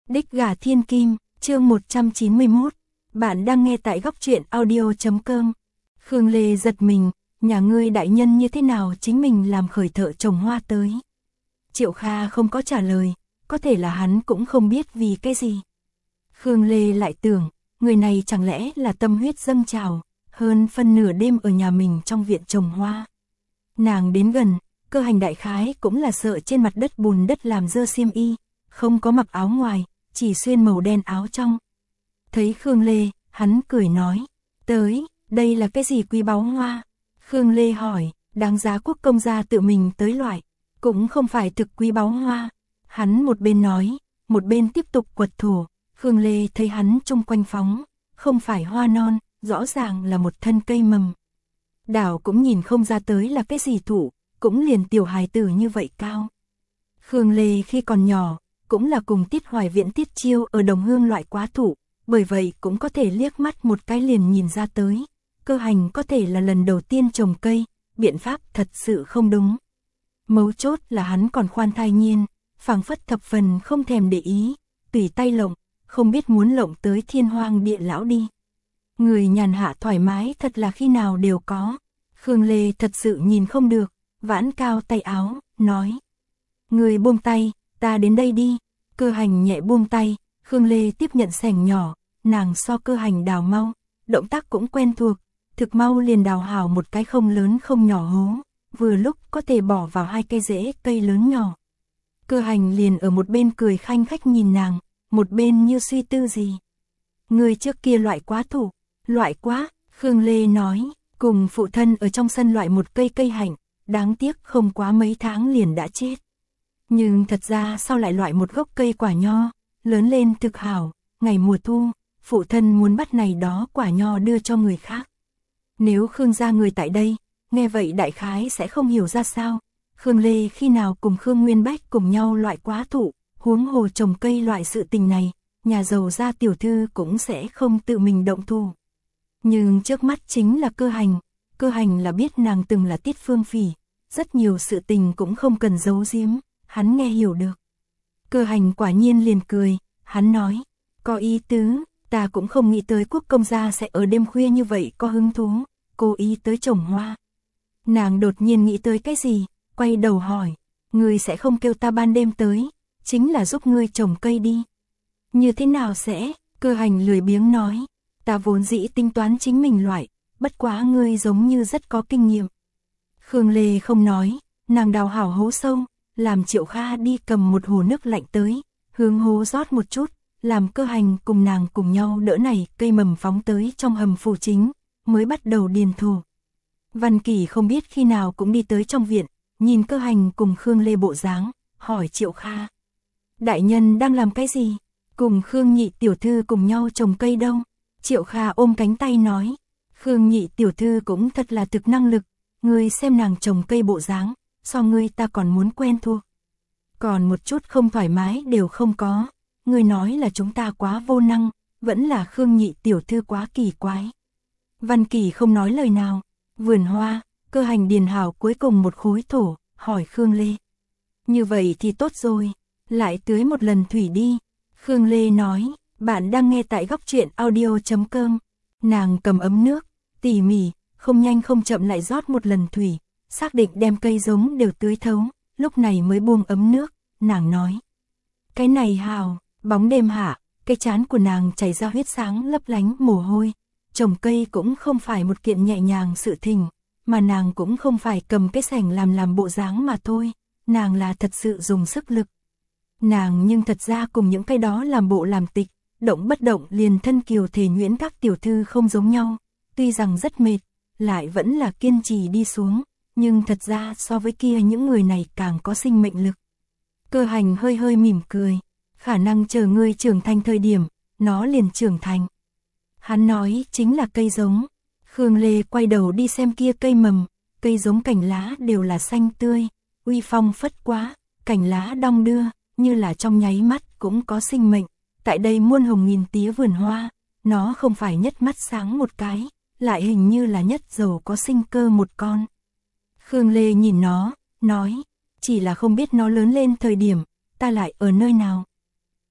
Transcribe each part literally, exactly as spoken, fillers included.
Đích gà thiên kim, chương một trăm chín mươi mốt. Bạn đang nghe tại góc truyện audio chấm com. Khương Lê giật mình, nhà ngươi đại nhân như thế nào chính mình làm khởi thợ trồng hoa tới. Triệu Kha không có trả lời, có thể là hắn cũng không biết vì cái gì. Khương Lê lại tưởng, người này chẳng lẽ là tâm huyết dâng trào, hơn phân nửa đêm ở nhà mình trong viện trồng hoa. Nàng đến gần, Cơ Hành đại khái cũng là sợ trên mặt đất bùn đất làm dơ xiêm y, không có mặc áo ngoài, chỉ xuyên màu đen áo trong. Thấy Khương Lê, hắn cười nói, tới, đây là cái gì quý báu hoa? Khương Lê hỏi, đáng giá quốc công gia tự mình tới loại, cũng không phải thực quý báu hoa. Hắn một bên nói, một bên tiếp tục quật thổ. Khương Lê thấy hắn chung quanh phóng, không phải hoa non, rõ ràng là một thân cây mầm. Đảo cũng nhìn không ra tới là cái gì thụ, cũng liền tiểu hài tử như vậy cao. Khương Lê khi còn nhỏ, cũng là cùng Tiết Hoài Viễn Tiết Chiêu ở Đồng Hương loại quá thụ, bởi vậy cũng có thể liếc mắt một cái liền nhìn ra tới. Cơ Hành có thể là lần đầu tiên trồng cây, biện pháp thật sự không đúng. Mấu chốt là hắn còn khoan thai nhiên, phảng phất thập phần không thèm để ý, tùy tay lộng, không biết muốn lộng tới thiên hoang địa lão đi. Người nhàn hạ thoải mái thật là khi nào đều có. Khương Lê thật sự nhìn không được, vãn cao tay áo, nói. Người buông tay, ta đến đây đi. Cơ Hành nhẹ buông tay, Khương Lê tiếp nhận xẻng nhỏ, nàng so Cơ Hành đào mau, động tác cũng quen thuộc, thực mau liền đào hào một cái không lớn không nhỏ hố, vừa lúc có thể bỏ vào hai cây rễ cây lớn nhỏ. Cơ Hành liền ở một bên cười khanh khách nhìn nàng, một bên như suy tư gì. Người trước kia loại quá thụ, loại quá, Khương Lê nói, cùng phụ thân ở trong sân loại một cây cây hạnh, đáng tiếc không quá mấy tháng liền đã chết. Nhưng thật ra sau lại loại một gốc cây quả nho, lớn lên thực hảo, ngày mùa thu, phụ thân muốn bắt này đó quả nho đưa cho người khác. Nếu Khương gia người tại đây, nghe vậy đại khái sẽ không hiểu ra sao. Khương Lê khi nào cùng Khương Nguyên Bách cùng nhau loại quá thụ, huống hồ trồng cây loại sự tình này, nhà giàu gia tiểu thư cũng sẽ không tự mình động thủ. Nhưng trước mắt chính là Cơ Hành, Cơ Hành là biết nàng từng là Tiết Phương Phỉ, rất nhiều sự tình cũng không cần giấu giếm, hắn nghe hiểu được. Cơ Hành quả nhiên liền cười, hắn nói, có ý tứ, ta cũng không nghĩ tới quốc công gia sẽ ở đêm khuya như vậy có hứng thú, cố ý tới trồng hoa. Nàng đột nhiên nghĩ tới cái gì, quay đầu hỏi, ngươi sẽ không kêu ta ban đêm tới, chính là giúp ngươi trồng cây đi. Như thế nào sẽ? Cơ Hành lười biếng nói, ta vốn dĩ tính toán chính mình loại, bất quá ngươi giống như rất có kinh nghiệm. Khương Lê không nói, nàng đào hảo hố sâu, làm Triệu Kha đi cầm một hồ nước lạnh tới, hướng hố rót một chút, làm Cơ Hành cùng nàng cùng nhau đỡ này cây mầm phóng tới trong hầm phủ chính, mới bắt đầu điền thổ. Văn Kỳ không biết khi nào cũng đi tới trong viện, nhìn Cơ Hành cùng Khương Lê bộ dáng, hỏi Triệu Kha. Đại nhân đang làm cái gì? Cùng Khương nhị tiểu thư cùng nhau trồng cây đâu? Triệu Kha ôm cánh tay nói. Khương nhị tiểu thư cũng thật là thực năng lực, ngươi xem nàng trồng cây bộ dáng, so ngươi ta còn muốn quen thuộc. Còn một chút không thoải mái đều không có, ngươi nói là chúng ta quá vô năng, vẫn là Khương nhị tiểu thư quá kỳ quái. Văn Kỳ không nói lời nào, vườn hoa, Cơ Hành điền hảo cuối cùng một khối thổ, hỏi Khương Lê. Như vậy thì tốt rồi, lại tưới một lần thủy đi. Khương Lê nói, bạn đang nghe tại góc truyện audio chấm com. Nàng cầm ấm nước, tỉ mỉ, không nhanh không chậm lại rót một lần thủy, xác định đem cây giống đều tưới thấu, lúc này mới buông ấm nước, nàng nói. Cái này hào, bóng đêm hạ, cái trán của nàng chảy ra huyết sáng lấp lánh mồ hôi. Trồng cây cũng không phải một kiện nhẹ nhàng sự tình, mà nàng cũng không phải cầm cái sẻng làm làm bộ dáng mà thôi, nàng là thật sự dùng sức lực. Nàng nhưng thật ra cùng những cái đó làm bộ làm tịch, động bất động liền thân kiều thể nhuyễn các tiểu thư không giống nhau, tuy rằng rất mệt, lại vẫn là kiên trì đi xuống, nhưng thật ra so với kia những người này càng có sinh mệnh lực. Cơ Hành hơi hơi mỉm cười, khả năng chờ ngươi trưởng thành thời điểm, nó liền trưởng thành. Hắn nói chính là cây giống. Khương Lê quay đầu đi xem kia cây mầm, cây giống cành lá đều là xanh tươi, uy phong phất quá, cành lá đong đưa, như là trong nháy mắt cũng có sinh mệnh. Tại đây muôn hồng nghìn tía vườn hoa, nó không phải nhất mắt sáng một cái, lại hình như là nhất giàu có sinh cơ một con. Khương Lê nhìn nó, nói, chỉ là không biết nó lớn lên thời điểm, ta lại ở nơi nào.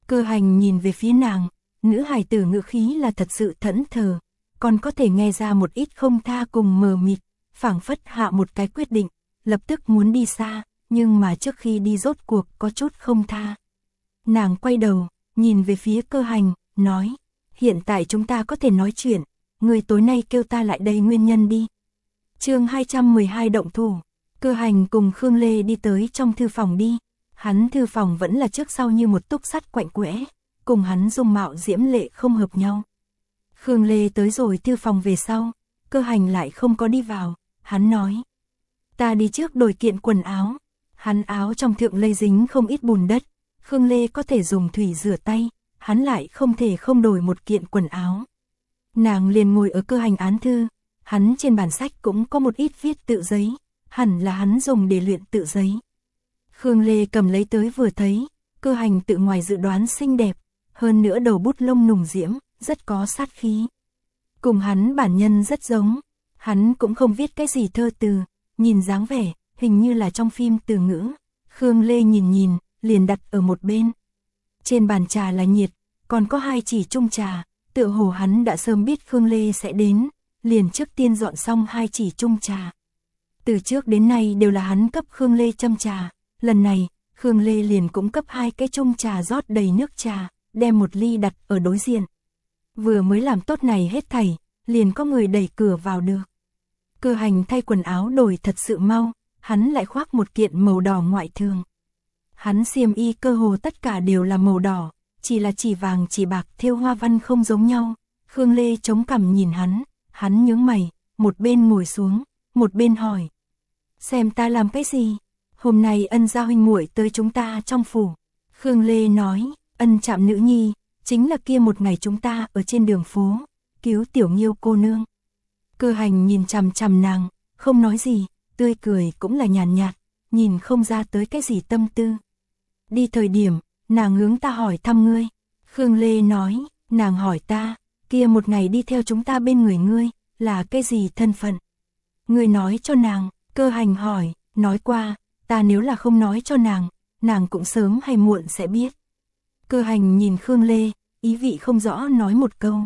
Cơ Hành nhìn về phía nàng, nữ hài tử ngữ khí là thật sự thẫn thờ, còn có thể nghe ra một ít không tha cùng mờ mịt, phảng phất hạ một cái quyết định, lập tức muốn đi xa, nhưng mà trước khi đi rốt cuộc có chút không tha. Nàng quay đầu, nhìn về phía Cơ Hành, nói, hiện tại chúng ta có thể nói chuyện, người tối nay kêu ta lại đây nguyên nhân đi. Chương hai trăm mười hai động thủ. Cơ Hành cùng Khương Lê đi tới trong thư phòng đi. Hắn thư phòng vẫn là trước sau như một túc sắt quạnh quẽ, cùng hắn dung mạo diễm lệ không hợp nhau. Khương Lê tới rồi thư phòng về sau, Cơ Hành lại không có đi vào, hắn nói, ta đi trước đổi kiện quần áo. Hắn áo trong thượng lây dính không ít bùn đất, Khương Lê có thể dùng thủy rửa tay, hắn lại không thể không đổi một kiện quần áo. Nàng liền ngồi ở Cơ Hành án thư, hắn trên bản sách cũng có một ít viết tự giấy, hẳn là hắn dùng để luyện tự giấy. Khương Lê cầm lấy tới vừa thấy, Cơ Hành tự ngoài dự đoán xinh đẹp, hơn nữa đầu bút lông nùng diễm, rất có sát khí. Cùng hắn bản nhân rất giống, hắn cũng không viết cái gì thơ từ, nhìn dáng vẻ, hình như là trong phim từ ngữ. Khương Lê nhìn nhìn, liền đặt ở một bên. Trên bàn trà là nhiệt, còn có hai chỉ chung trà, tựa hồ hắn đã sớm biết Khương Lê sẽ đến, liền trước tiên dọn xong hai chỉ chung trà. Từ trước đến nay đều là hắn cấp Khương Lê châm trà, lần này, Khương Lê liền cũng cấp hai cái chung trà rót đầy nước trà, đem một ly đặt ở đối diện. Vừa mới làm tốt này hết thảy, liền có người đẩy cửa vào được. Cơ Hành thay quần áo đổi thật sự mau, hắn lại khoác một kiện màu đỏ ngoại thường. Hắn xiêm y cơ hồ tất cả đều là màu đỏ, chỉ là chỉ vàng chỉ bạc thêu hoa văn không giống nhau. Khương Lê chống cằm nhìn hắn, hắn nhướng mày, một bên ngồi xuống, một bên hỏi. Xem ta làm cái gì? Hôm nay Ân gia huynh muội tới chúng ta trong phủ. Khương Lê nói, Ân Trạm nữ nhi, chính là kia một ngày chúng ta ở trên đường phố, cứu Tiểu Nghiêu cô nương. Cơ Hành nhìn chằm chằm nàng, không nói gì, tươi cười cũng là nhàn nhạt, nhạt, nhìn không ra tới cái gì tâm tư. Đi thời điểm, nàng hướng ta hỏi thăm ngươi. Khương Lê nói, nàng hỏi ta, kia một ngày đi theo chúng ta bên người ngươi, là cái gì thân phận? Ngươi nói cho nàng. Cơ Hành hỏi, nói qua, ta nếu là không nói cho nàng, nàng cũng sớm hay muộn sẽ biết. Cơ Hành nhìn Khương Lê, ý vị không rõ nói một câu.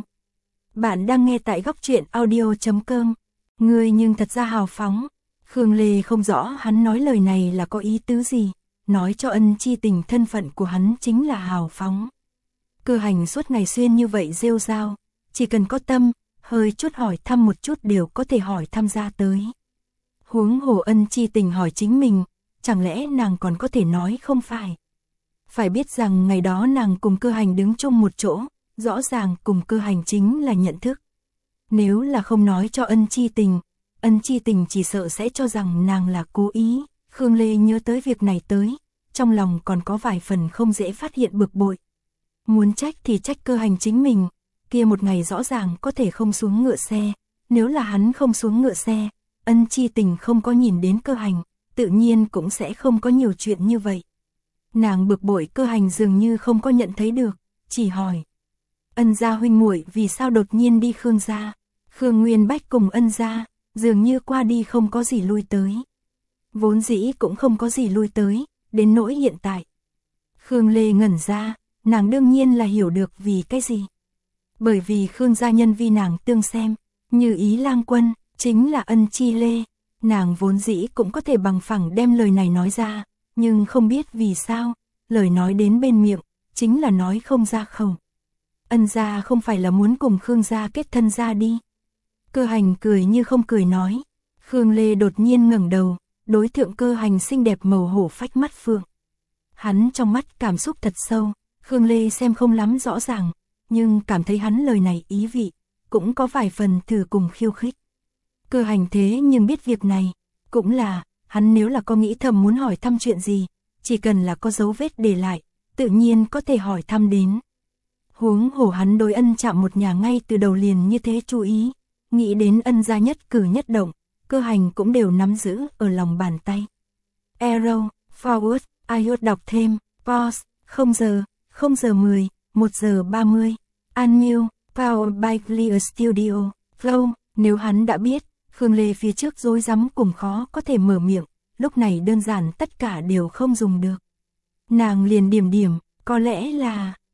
Bạn đang nghe tại góc truyện audio chấm com. Ngươi nhưng thật ra hào phóng. Khương Lê không rõ hắn nói lời này là có ý tứ gì, nói cho Ân chi tình thân phận của hắn chính là hào phóng. Cơ Hành suốt ngày xuyên như vậy rêu rao, chỉ cần có tâm, hơi chút hỏi thăm một chút đều có thể hỏi thăm ra tới. Huống hồ Ân chi tình hỏi chính mình, chẳng lẽ nàng còn có thể nói không phải. Phải biết rằng ngày đó nàng cùng Cơ Hành đứng chung một chỗ, rõ ràng cùng Cơ Hành chính là nhận thức. Nếu là không nói cho Ân chi tình, Ân chi tình chỉ sợ sẽ cho rằng nàng là cố ý. Khương Lê nhớ tới việc này tới, trong lòng còn có vài phần không dễ phát hiện bực bội. Muốn trách thì trách Cơ Hành chính mình, kia một ngày rõ ràng có thể không xuống ngựa xe, nếu là hắn không xuống ngựa xe, Ân chi tình không có nhìn đến Cơ Hành, tự nhiên cũng sẽ không có nhiều chuyện như vậy. Nàng bực bội Cơ Hành dường như không có nhận thấy được, chỉ hỏi. Ân gia huynh muội vì sao đột nhiên đi Khương gia? Khương Nguyên Bách cùng Ân gia, dường như qua đi không có gì lui tới. Vốn dĩ cũng không có gì lui tới, đến nỗi hiện tại. Khương Lê ngẩn ra, nàng đương nhiên là hiểu được vì cái gì. Bởi vì Khương gia nhân vi nàng tương xem, như ý lang quân, chính là Ân chi Lê. Nàng vốn dĩ cũng có thể bằng phẳng đem lời này nói ra, nhưng không biết vì sao, lời nói đến bên miệng, chính là nói không ra khẩu. Ân gia không phải là muốn cùng Khương gia kết thân ra đi. Cơ Hành cười như không cười nói. Khương Lê đột nhiên ngẩng đầu, đối thượng Cơ Hành xinh đẹp màu hổ phách mắt phượng. Hắn trong mắt cảm xúc thật sâu, Khương Lê xem không lắm rõ ràng, nhưng cảm thấy hắn lời này ý vị, cũng có vài phần thử cùng khiêu khích. Cơ Hành thế nhưng biết việc này, cũng là, hắn nếu là có nghĩ thầm muốn hỏi thăm chuyện gì, chỉ cần là có dấu vết để lại, tự nhiên có thể hỏi thăm đến. Huống hổ hắn đối Ân Trạm một nhà ngay từ đầu liền như thế chú ý, nghĩ đến Ân gia nhất cử nhất động, Cơ Hành cũng đều nắm giữ ở lòng bàn tay. Arrow, forward, iốt đọc thêm, pause, không giờ, không giờ mười, một giờ ba mươi, Unmute, Power by Clear Studio, Flow, nếu hắn đã biết, Khương Lê phía trước rối rắm cùng khó có thể mở miệng, lúc này đơn giản tất cả đều không dùng được. Nàng liền điểm điểm, có lẽ là,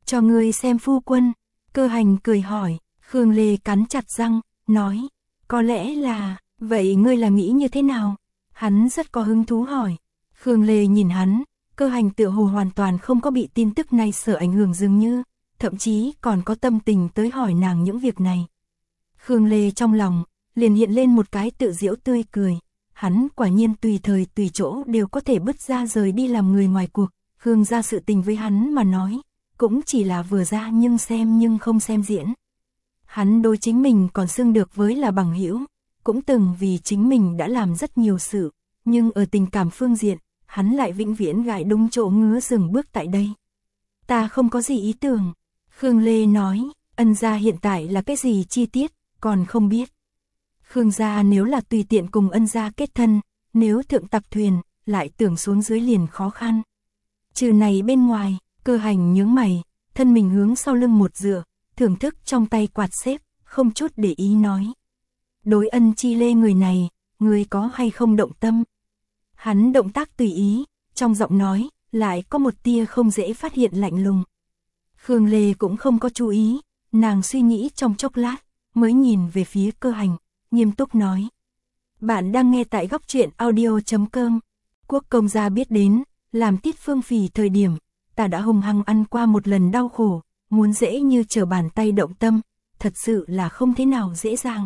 Cho ngươi xem phu quân. Cơ Hành cười hỏi. Khương Lê cắn chặt răng, nói. Có lẽ là, vậy ngươi là nghĩ như thế nào? Hắn rất có hứng thú hỏi. Khương Lê nhìn hắn, Cơ Hành tựa hồ hoàn toàn không có bị tin tức này sợ ảnh hưởng dường như, thậm chí còn có tâm tình tới hỏi nàng những việc này. Khương Lê trong lòng, liền hiện lên một cái tự giễu tươi cười. Hắn quả nhiên tùy thời tùy chỗ đều có thể bứt ra rời đi làm người ngoài cuộc. Khương gia sự tình với hắn mà nói, cũng chỉ là vừa ra nhưng xem nhưng không xem diễn. Hắn đối chính mình còn xưng được với là bằng hữu, cũng từng vì chính mình đã làm rất nhiều sự, nhưng ở tình cảm phương diện, hắn lại vĩnh viễn gãi đúng chỗ ngứa dừng bước tại đây. Ta không có gì ý tưởng. Khương Lê nói, Ân gia hiện tại là cái gì chi tiết, còn không biết. Khương gia nếu là tùy tiện cùng Ân gia kết thân, nếu thượng tặc thuyền, lại tưởng xuống dưới liền khó khăn. Trừ này bên ngoài, Cơ Hành nhướng mày, thân mình hướng sau lưng một dựa, thưởng thức trong tay quạt xếp, không chút để ý nói. Đối Ân Chi Lê người này, người có hay không động tâm? Hắn động tác tùy ý, trong giọng nói, lại có một tia không dễ phát hiện lạnh lùng. Khương Lê cũng không có chú ý, nàng suy nghĩ trong chốc lát, mới nhìn về phía Cơ Hành, nghiêm túc nói. Bạn đang nghe tại góc truyện audio chấm com. Quốc công gia biết đến, làm Tiết Phương Phì thời điểm, ta đã hung hăng ăn qua một lần đau khổ, muốn dễ như trở bàn tay động tâm, thật sự là không thế nào dễ dàng.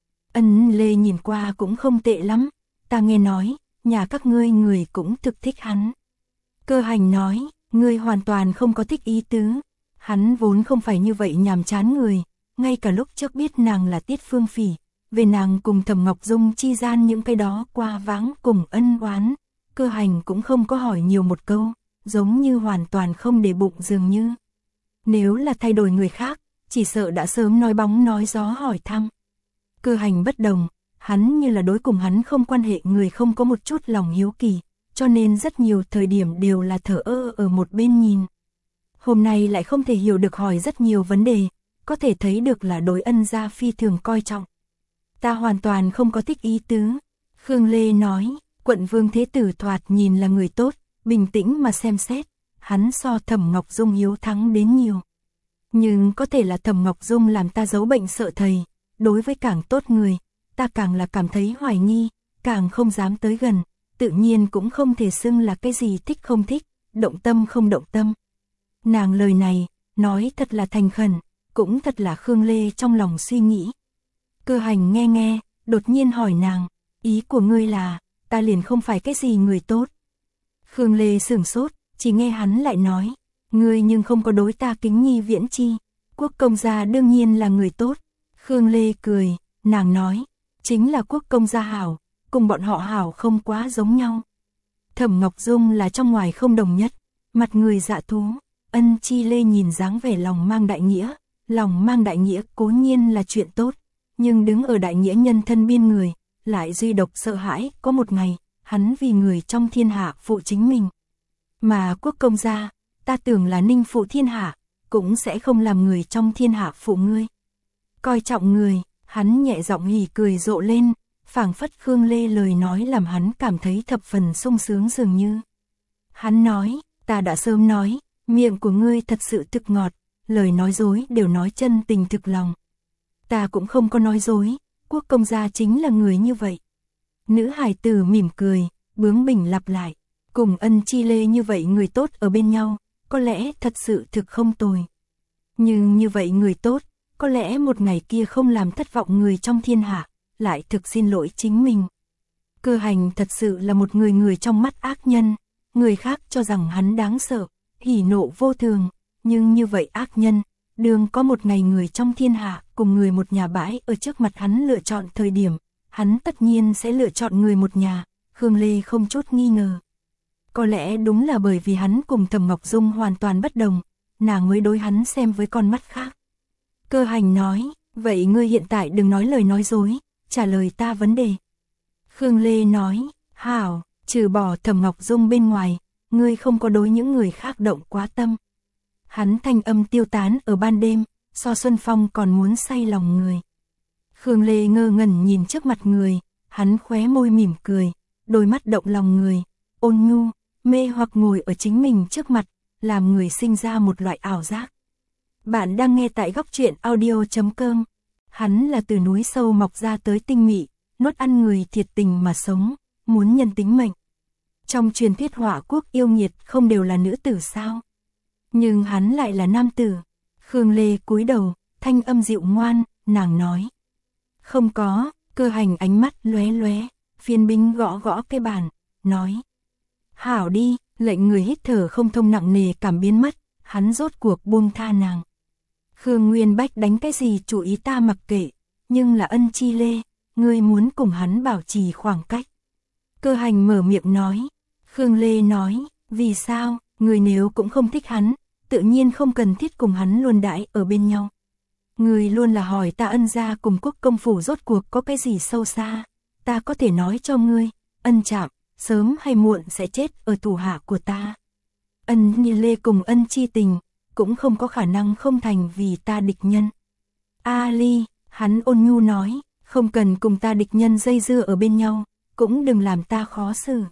Ân Lê nhìn qua cũng không tệ lắm, ta nghe nói, nhà các ngươi người cũng thực thích hắn. Cơ Hành nói, ngươi hoàn toàn không có thích ý tứ, hắn vốn không phải như vậy nhàm chán người, ngay cả lúc trước biết nàng là Tiết Phương Phì, về nàng cùng Thẩm Ngọc Dung chi gian những cái đó qua vãng cùng ân oán, Cơ Hành cũng không có hỏi nhiều một câu, giống như hoàn toàn không để bụng dường như. Nếu là thay đổi người khác, chỉ sợ đã sớm nói bóng nói gió hỏi thăm. Cơ Hành bất đồng, hắn như là đối cùng hắn không quan hệ người không có một chút lòng hiếu kỳ, cho nên rất nhiều thời điểm đều là thở ơ ở một bên nhìn. Hôm nay lại không thể hiểu được hỏi rất nhiều vấn đề, có thể thấy được là đối Ân gia phi thường coi trọng. Ta hoàn toàn không có thích ý tứ. Khương Lê nói, quận vương thế tử thoạt nhìn là người tốt, bình tĩnh mà xem xét, hắn so Thẩm Ngọc Dung hiếu thắng đến nhiều. Nhưng có thể là Thẩm Ngọc Dung làm ta giấu bệnh sợ thầy, đối với càng tốt người, ta càng là cảm thấy hoài nghi, càng không dám tới gần, tự nhiên cũng không thể xưng là cái gì thích không thích, động tâm không động tâm. Nàng lời này, nói thật là thành khẩn, cũng thật là Khương Lê trong lòng suy nghĩ. Cơ Hành nghe nghe, đột nhiên hỏi nàng, ý của ngươi là, ta liền không phải cái gì người tốt. Khương Lê sửng sốt, chỉ nghe hắn lại nói, ngươi nhưng không có đối ta kính nhi viễn chi, quốc công gia đương nhiên là người tốt. Khương Lê cười, nàng nói, chính là quốc công gia hảo, cùng bọn họ hảo không quá giống nhau. Thẩm Ngọc Dung là trong ngoài không đồng nhất, mặt người dạ thú, Ân Chi Lê nhìn dáng vẻ lòng mang đại nghĩa, lòng mang đại nghĩa cố nhiên là chuyện tốt, nhưng đứng ở đại nghĩa nhân thân biên người, lại duy độc sợ hãi có một ngày, hắn vì người trong thiên hạ phụ chính mình. Mà quốc công gia, ta tưởng là ninh phụ thiên hạ, cũng sẽ không làm người trong thiên hạ phụ ngươi. Coi trọng người, hắn nhẹ giọng hỉ cười rộ lên, phảng phất Khương Lê lời nói làm hắn cảm thấy thập phần sung sướng dường như. Hắn nói, ta đã sớm nói, miệng của ngươi thật sự thực ngọt, lời nói dối đều nói chân tình thực lòng. Ta cũng không có nói dối, quốc công gia chính là người như vậy. Nữ hài tử mỉm cười, bướng bỉnh lặp lại, cùng Ân Chi Lê như vậy người tốt ở bên nhau, có lẽ thật sự thực không tồi. Nhưng như vậy người tốt, có lẽ một ngày kia không làm thất vọng người trong thiên hạ, lại thực xin lỗi chính mình. Cơ Hành thật sự là một người người trong mắt ác nhân, người khác cho rằng hắn đáng sợ, hỉ nộ vô thường, nhưng như vậy ác nhân, đường có một ngày người trong thiên hạ cùng người một nhà bãi ở trước mặt hắn lựa chọn thời điểm, hắn tất nhiên sẽ lựa chọn người một nhà, Khương Lê không chút nghi ngờ. Có lẽ đúng là bởi vì hắn cùng Thẩm Ngọc Dung hoàn toàn bất đồng, nàng mới đối hắn xem với con mắt khác. Cơ Hành nói, vậy ngươi hiện tại đừng nói lời nói dối, trả lời ta vấn đề. Khương Lê nói, hảo, trừ bỏ Thẩm Ngọc Dung bên ngoài, ngươi không có đối những người khác động quá tâm. Hắn thanh âm tiêu tán ở ban đêm, so Xuân Phong còn muốn say lòng người. Khương Lê ngơ ngẩn nhìn trước mặt người, hắn khóe môi mỉm cười, đôi mắt động lòng người, ôn nhu, mê hoặc ngồi ở chính mình trước mặt, làm người sinh ra một loại ảo giác. Bạn đang nghe tại góc truyện audio chấm com. Hắn là từ núi sâu mọc ra tới tinh mị, nuốt ăn người thiệt tình mà sống, muốn nhân tính mệnh. Trong truyền thuyết Hỏa Quốc yêu nghiệt không đều là nữ tử sao? Nhưng hắn lại là nam tử. Khương Lê cúi đầu, thanh âm dịu ngoan, nàng nói. Không có, Cơ Hành ánh mắt lóe lóe, phiên binh gõ gõ cái bàn, nói. Hảo đi, lệnh người hít thở không thông nặng nề cảm biến mất, hắn rốt cuộc buông tha nàng. Khương Nguyên Bách đánh cái gì chủ ý ta mặc kệ, nhưng là Ân Chi Lê, ngươi muốn cùng hắn bảo trì khoảng cách. Cơ Hành mở miệng nói. Khương Lê nói, vì sao, người nếu cũng không thích hắn, tự nhiên không cần thiết cùng hắn luôn đãi ở bên nhau. Người luôn là hỏi ta Ân gia cùng Quốc công phủ rốt cuộc có cái gì sâu xa, ta có thể nói cho ngươi, Ân Trạm, sớm hay muộn sẽ chết ở thủ hạ của ta. Ân Nhi Lê cùng Ân Chi Tình, cũng không có khả năng không thành vì ta địch nhân. A Ly, hắn ôn nhu nói, không cần cùng ta địch nhân dây dưa ở bên nhau, cũng đừng làm ta khó xử.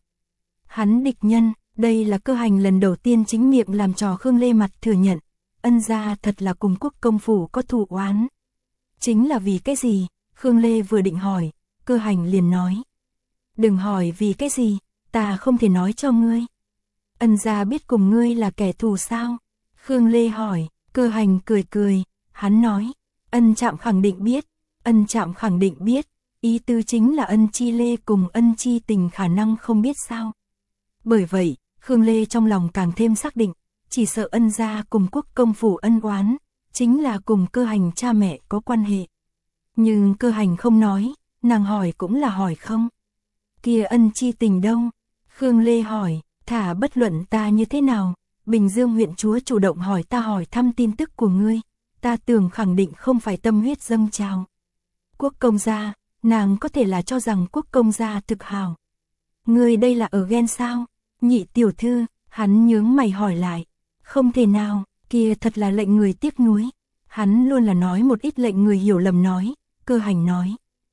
Hắn địch nhân, đây là Cơ Hành lần đầu tiên chính miệng làm trò Khương Lê mặt thừa nhận, Ân gia thật là cùng Quốc công phủ có thù oán. Chính là vì cái gì? Khương Lê vừa định hỏi, Cơ Hành liền nói. Đừng hỏi vì cái gì, ta không thể nói cho ngươi. Ân gia biết cùng ngươi là kẻ thù sao? Khương Lê hỏi. Cơ Hành cười cười, hắn nói. Ân Trạm khẳng định biết, Ân Trạm khẳng định biết, ý tứ chính là Ân Chi Lê cùng Ân Chi Tình khả năng không biết sao. Bởi vậy, Khương Lê trong lòng càng thêm xác định, chỉ sợ Ân gia cùng Quốc công phủ ân oán, chính là cùng Cơ Hành cha mẹ có quan hệ. Nhưng Cơ Hành không nói, nàng hỏi cũng là hỏi không. Kia Ân Chi Tình đâu? Khương Lê hỏi, thả bất luận ta như thế nào, Bình Dương huyện chúa chủ động hỏi ta hỏi thăm tin tức của ngươi, ta tưởng khẳng định không phải tâm huyết dâng trào. Quốc công gia, nàng có thể là cho rằng Quốc công gia thực hào. Ngươi đây là ở ghen sao? Nhị tiểu thư, hắn nhướng mày hỏi lại. Không thể nào, kia thật là lệnh người tiếc nuối. Hắn luôn là nói một ít lệnh người hiểu lầm nói. Cơ Hành nói.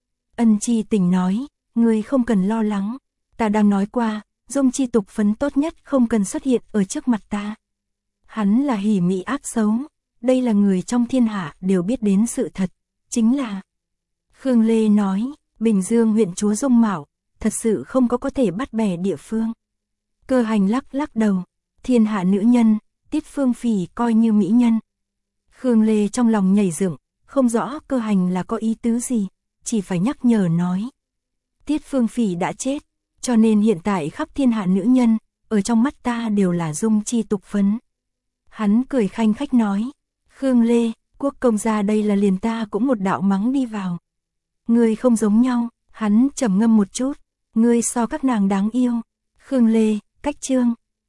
Ân Chi Tình nói, ngươi không cần lo lắng. Ta đang nói qua, Dung Chi tục phấn tốt nhất không cần xuất hiện ở trước mặt ta. Hắn là hỉ mị ác xấu. Đây là người trong thiên hạ đều biết đến sự thật. Chính là... Khương Lê nói, Bình Dương huyện chúa Dung Mạo, thật sự không có có thể bắt bẻ địa phương. Cơ Hành lắc lắc đầu, thiên hạ nữ nhân, Tiết Phương Phỉ coi như mỹ nhân. Khương Lê trong lòng nhảy dựng, không rõ Cơ Hành là có ý tứ gì, chỉ phải nhắc nhở nói. Tiết Phương Phỉ đã chết, cho nên hiện tại khắp thiên hạ nữ nhân, ở trong mắt ta đều là dung chi tục phấn. Hắn cười khanh khách nói, Khương Lê, Quốc công gia đây là liền ta cũng một đạo mắng đi vào. Ngươi không giống nhau, hắn trầm ngâm một chút, ngươi so các nàng đáng yêu. Khương Lê, cách chương.